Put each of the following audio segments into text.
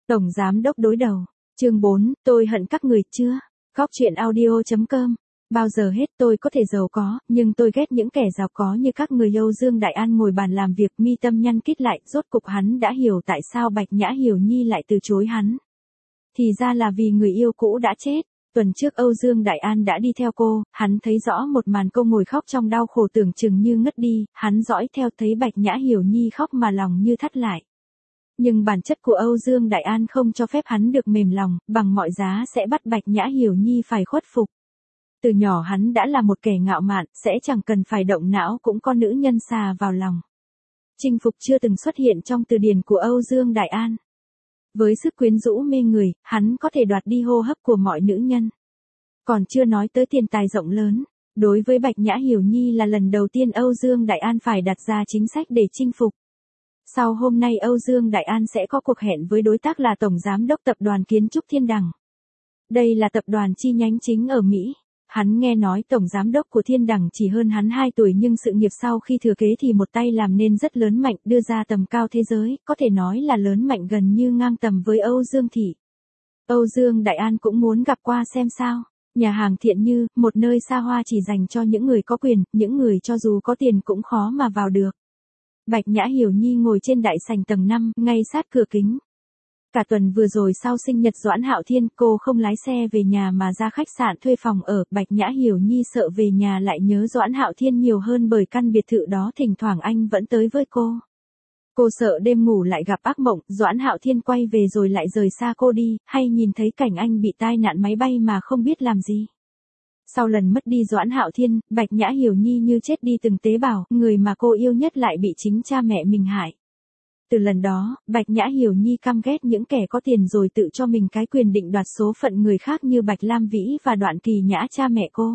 Tổng Giám đốc đối đầu. Chương 4, tôi hận các người chưa? Góc truyện audio.com. Bao giờ hết tôi có thể giàu có, nhưng tôi ghét những kẻ giàu có như các người. Âu Dương Đại An ngồi bàn làm việc, mi tâm nhăn kít lại, rốt cục hắn đã hiểu tại sao Bạch Nhã Hiểu Nhi lại từ chối hắn. Thì ra là vì người yêu cũ đã chết. Tuần trước Âu Dương Đại An đã đi theo cô, hắn thấy rõ một màn cô ngồi khóc trong đau khổ tưởng chừng như ngất đi, hắn dõi theo thấy Bạch Nhã Hiểu Nhi khóc mà lòng như thắt lại. Nhưng bản chất của Âu Dương Đại An không cho phép hắn được mềm lòng, bằng mọi giá sẽ bắt Bạch Nhã Hiểu Nhi phải khuất phục. Từ nhỏ hắn đã là một kẻ ngạo mạn, sẽ chẳng cần phải động não cũng có nữ nhân xà vào lòng. Chinh phục chưa từng xuất hiện trong từ điển của Âu Dương Đại An. Với sức quyến rũ mê người, hắn có thể đoạt đi hô hấp của mọi nữ nhân. Còn chưa nói tới tiền tài rộng lớn, đối với Bạch Nhã Hiểu Nhi là lần đầu tiên Âu Dương Đại An phải đặt ra chính sách để chinh phục. Sau hôm nay Âu Dương Đại An sẽ có cuộc hẹn với đối tác là Tổng Giám đốc Tập đoàn Kiến trúc Thiên Đằng. Đây là tập đoàn chi nhánh chính ở Mỹ. Hắn nghe nói Tổng Giám đốc của Thiên Đằng chỉ hơn hắn 2 tuổi nhưng sự nghiệp sau khi thừa kế thì một tay làm nên rất lớn mạnh, đưa ra tầm cao thế giới, có thể nói là lớn mạnh gần như ngang tầm với Âu Dương Thị. Âu Dương Đại An cũng muốn gặp qua xem sao. Nhà hàng Thiện Như, một nơi xa hoa chỉ dành cho những người có quyền, những người cho dù có tiền cũng khó mà vào được. Bạch Nhã Hiểu Nhi ngồi trên đại sảnh tầng 5, ngay sát cửa kính. Cả tuần vừa rồi sau sinh nhật Doãn Hạo Thiên, cô không lái xe về nhà mà ra khách sạn thuê phòng ở. Bạch Nhã Hiểu Nhi sợ về nhà lại nhớ Doãn Hạo Thiên nhiều hơn bởi căn biệt thự đó thỉnh thoảng anh vẫn tới với cô. Cô sợ đêm ngủ lại gặp ác mộng, Doãn Hạo Thiên quay về rồi lại rời xa cô đi, hay nhìn thấy cảnh anh bị tai nạn máy bay mà không biết làm gì. Sau lần mất đi Doãn Hạo Thiên, Bạch Nhã Hiểu Nhi như chết đi từng tế bào, người mà cô yêu nhất lại bị chính cha mẹ mình hại. Từ lần đó, Bạch Nhã Hiểu Nhi căm ghét những kẻ có tiền rồi tự cho mình cái quyền định đoạt số phận người khác như Bạch Lam Vĩ và Đoạn Kỳ Nhã cha mẹ cô.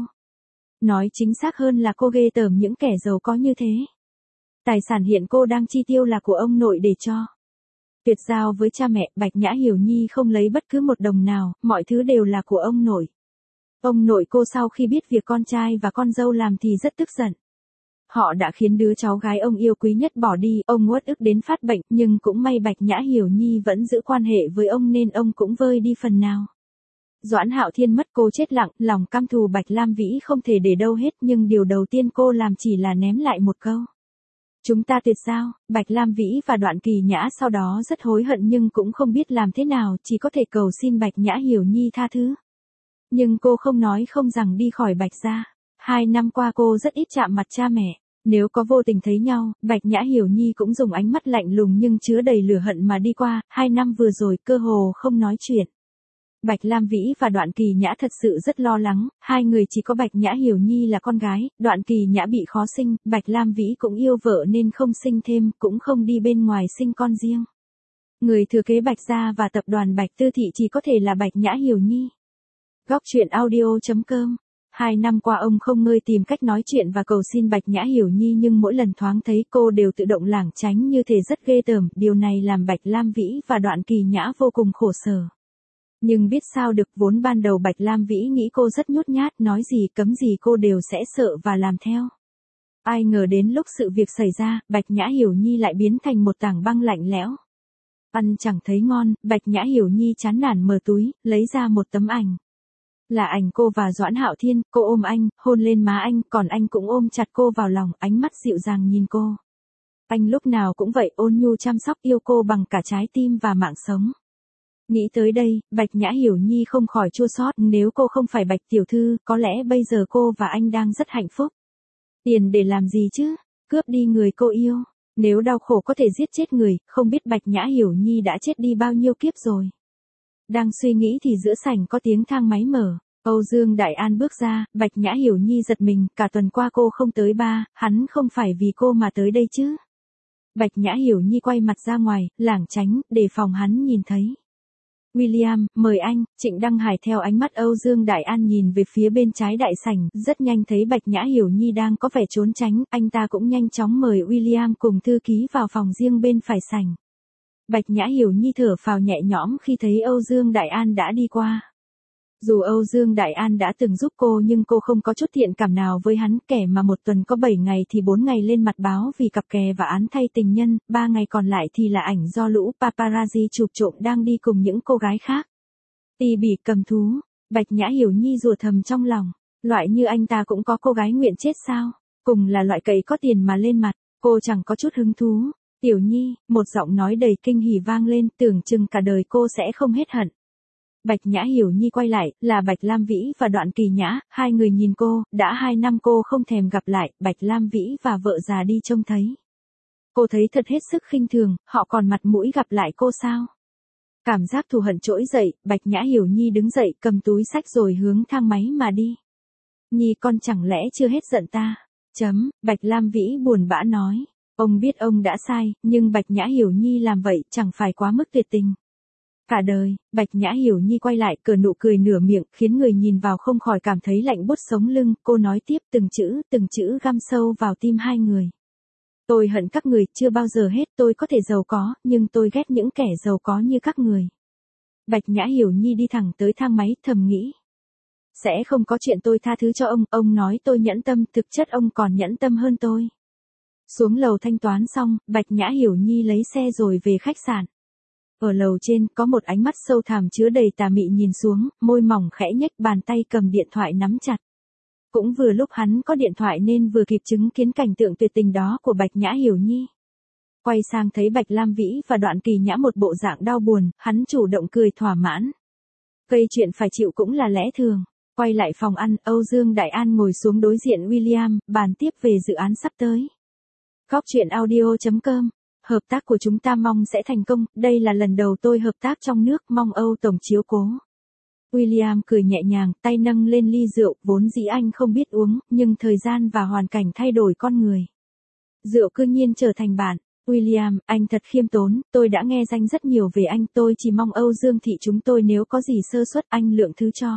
Nói chính xác hơn là cô ghê tởm những kẻ giàu có như thế. Tài sản hiện cô đang chi tiêu là của ông nội để cho tuyệt giao với cha mẹ. Bạch Nhã Hiểu Nhi không lấy bất cứ một đồng nào, mọi thứ đều là của ông nội. Ông nội cô sau khi biết việc con trai và con dâu làm thì rất tức giận. Họ đã khiến đứa cháu gái ông yêu quý nhất bỏ đi, ông uất ức đến phát bệnh, nhưng cũng may Bạch Nhã Hiểu Nhi vẫn giữ quan hệ với ông nên ông cũng vơi đi phần nào. Doãn Hạo Thiên mất cô chết lặng, lòng căm thù Bạch Lam Vĩ không thể để đâu hết, nhưng điều đầu tiên cô làm chỉ là ném lại một câu. Chúng ta tuyệt giao. Bạch Lam Vĩ và Đoạn Kỳ Nhã sau đó rất hối hận nhưng cũng không biết làm thế nào, chỉ có thể cầu xin Bạch Nhã Hiểu Nhi tha thứ. Nhưng cô không nói không rằng đi khỏi Bạch gia. 2 năm qua cô rất ít chạm mặt cha mẹ. Nếu có vô tình thấy nhau, Bạch Nhã Hiểu Nhi cũng dùng ánh mắt lạnh lùng nhưng chứa đầy lửa hận mà đi qua. 2 năm vừa rồi cơ hồ không nói chuyện. Bạch Lam Vĩ và Đoạn Kỳ Nhã thật sự rất lo lắng, hai người chỉ có Bạch Nhã Hiểu Nhi là con gái, Đoạn Kỳ Nhã bị khó sinh, Bạch Lam Vĩ cũng yêu vợ nên không sinh thêm, cũng không đi bên ngoài sinh con riêng. Người thừa kế Bạch gia và tập đoàn Bạch Tư Thị chỉ có thể là Bạch Nhã Hiểu Nhi. Góc truyện audio.com. 2 năm qua ông không ngơi tìm cách nói chuyện và cầu xin Bạch Nhã Hiểu Nhi nhưng mỗi lần thoáng thấy cô đều tự động lảng tránh như thể rất ghê tởm, điều này làm Bạch Lam Vĩ và Đoạn Kỳ Nhã vô cùng khổ sở. Nhưng biết sao được, vốn ban đầu Bạch Lam Vĩ nghĩ cô rất nhút nhát, nói gì cấm gì cô đều sẽ sợ và làm theo. Ai ngờ đến lúc sự việc xảy ra, Bạch Nhã Hiểu Nhi lại biến thành một tảng băng lạnh lẽo. Ăn chẳng thấy ngon, Bạch Nhã Hiểu Nhi chán nản mở túi, lấy ra một tấm ảnh. Là ảnh cô và Doãn Hạo Thiên, cô ôm anh, hôn lên má anh, còn anh cũng ôm chặt cô vào lòng, ánh mắt dịu dàng nhìn cô. Anh lúc nào cũng vậy, ôn nhu chăm sóc yêu cô bằng cả trái tim và mạng sống. Nghĩ tới đây, Bạch Nhã Hiểu Nhi không khỏi chua xót, nếu cô không phải Bạch tiểu thư, có lẽ bây giờ cô và anh đang rất hạnh phúc. Tiền để làm gì chứ? Cướp đi người cô yêu. Nếu đau khổ có thể giết chết người, không biết Bạch Nhã Hiểu Nhi đã chết đi bao nhiêu kiếp rồi. Đang suy nghĩ thì giữa sảnh có tiếng thang máy mở. Âu Dương Đại An bước ra, Bạch Nhã Hiểu Nhi giật mình, cả tuần qua cô không tới ba, hắn không phải vì cô mà tới đây chứ. Bạch Nhã Hiểu Nhi quay mặt ra ngoài, lảng tránh, để phòng hắn nhìn thấy. William, mời anh. Trịnh Đăng Hải theo ánh mắt Âu Dương Đại An nhìn về phía bên trái đại sảnh, rất nhanh thấy Bạch Nhã Hiểu Nhi đang có vẻ trốn tránh, anh ta cũng nhanh chóng mời William cùng thư ký vào phòng riêng bên phải sảnh. Bạch Nhã Hiểu Nhi thở phào nhẹ nhõm khi thấy Âu Dương Đại An đã đi qua. Dù Âu Dương Đại An đã từng giúp cô nhưng cô không có chút thiện cảm nào với hắn, kẻ mà một tuần có 7 ngày thì 4 ngày lên mặt báo vì cặp kè và án thay tình nhân, 3 ngày còn lại thì là ảnh do lũ paparazzi chụp trộm đang đi cùng những cô gái khác. Tì bỉ cầm thú, Bạch Nhã Hiểu Nhi rủa thầm trong lòng, loại như anh ta cũng có cô gái nguyện chết sao, cùng là loại cậy có tiền mà lên mặt, cô chẳng có chút hứng thú. Tiểu Nhi, một giọng nói đầy kinh hỉ vang lên, tưởng chừng cả đời cô sẽ không hết hận. Bạch Nhã Hiểu Nhi quay lại, là Bạch Lam Vĩ và Đoạn Kỳ Nhã, hai người nhìn cô, đã 2 năm cô không thèm gặp lại, Bạch Lam Vĩ và vợ già đi trông thấy. Cô thấy thật hết sức khinh thường, họ còn mặt mũi gặp lại cô sao? Cảm giác thù hận trỗi dậy, Bạch Nhã Hiểu Nhi đứng dậy cầm túi xách rồi hướng thang máy mà đi. Nhi con chẳng lẽ chưa hết giận ta? Bạch Lam Vĩ buồn bã nói. Ông biết ông đã sai, nhưng Bạch Nhã Hiểu Nhi làm vậy chẳng phải quá mức tuyệt tình. Cả đời, Bạch Nhã Hiểu Nhi quay lại cờ nụ cười nửa miệng khiến người nhìn vào không khỏi cảm thấy lạnh buốt sống lưng, cô nói tiếp từng chữ găm sâu vào tim hai người. Tôi hận các người, chưa bao giờ hết tôi có thể giàu có, nhưng tôi ghét những kẻ giàu có như các người. Bạch Nhã Hiểu Nhi đi thẳng tới thang máy thầm nghĩ. Sẽ không có chuyện tôi tha thứ cho ông nói tôi nhẫn tâm, thực chất ông còn nhẫn tâm hơn tôi. Xuống lầu thanh toán xong, Bạch Nhã Hiểu Nhi lấy xe rồi về khách sạn. Ở lầu trên, có một ánh mắt sâu thẳm chứa đầy tà mị nhìn xuống, môi mỏng khẽ nhếch, bàn tay cầm điện thoại nắm chặt. Cũng vừa lúc hắn có điện thoại nên vừa kịp chứng kiến cảnh tượng tuyệt tình đó của Bạch Nhã Hiểu Nhi. Quay sang thấy Bạch Lam Vĩ và Đoạn Kỳ Nhã một bộ dạng đau buồn, hắn chủ động cười thỏa mãn. Gây chuyện phải chịu cũng là lẽ thường. Quay lại phòng ăn, Âu Dương Đại An ngồi xuống đối diện William, bàn tiếp về dự án sắp tới. Góc truyện audio.com. Hợp tác của chúng ta mong sẽ thành công, đây là lần đầu tôi hợp tác trong nước, mong Âu Tổng chiếu cố. William cười nhẹ nhàng, tay nâng lên ly rượu, vốn dĩ anh không biết uống, nhưng thời gian và hoàn cảnh thay đổi con người. Rượu cư nhiên trở thành bạn. William, anh thật khiêm tốn, tôi đã nghe danh rất nhiều về anh, tôi chỉ mong Âu Dương thị chúng tôi nếu có gì sơ suất anh lượng thứ cho.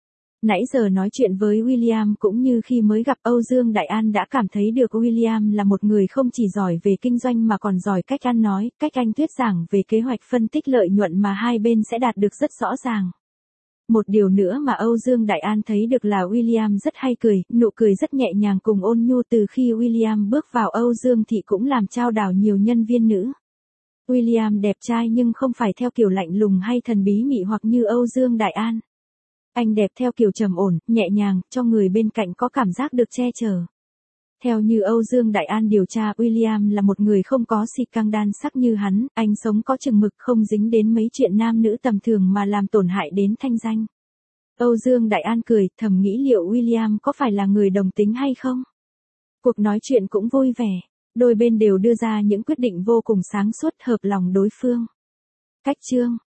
Nãy giờ nói chuyện với William cũng như khi mới gặp Âu Dương Đại An đã cảm thấy được William là một người không chỉ giỏi về kinh doanh mà còn giỏi cách ăn nói, cách anh thuyết giảng về kế hoạch phân tích lợi nhuận mà hai bên sẽ đạt được rất rõ ràng. Một điều nữa mà Âu Dương Đại An thấy được là William rất hay cười, nụ cười rất nhẹ nhàng cùng ôn nhu. Từ khi William bước vào Âu Dương thị cũng làm chao đảo nhiều nhân viên nữ. William đẹp trai nhưng không phải theo kiểu lạnh lùng hay thần bí mị hoặc như Âu Dương Đại An. Anh đẹp theo kiểu trầm ổn, nhẹ nhàng, cho người bên cạnh có cảm giác được che chở. Theo như Âu Dương Đại An điều tra, William là một người không có scandal sắc như hắn, anh sống có chừng mực, không dính đến mấy chuyện nam nữ tầm thường mà làm tổn hại đến thanh danh. Âu Dương Đại An cười, thầm nghĩ liệu William có phải là người đồng tính hay không? Cuộc nói chuyện cũng vui vẻ, đôi bên đều đưa ra những quyết định vô cùng sáng suốt, hợp lòng đối phương. Cách chương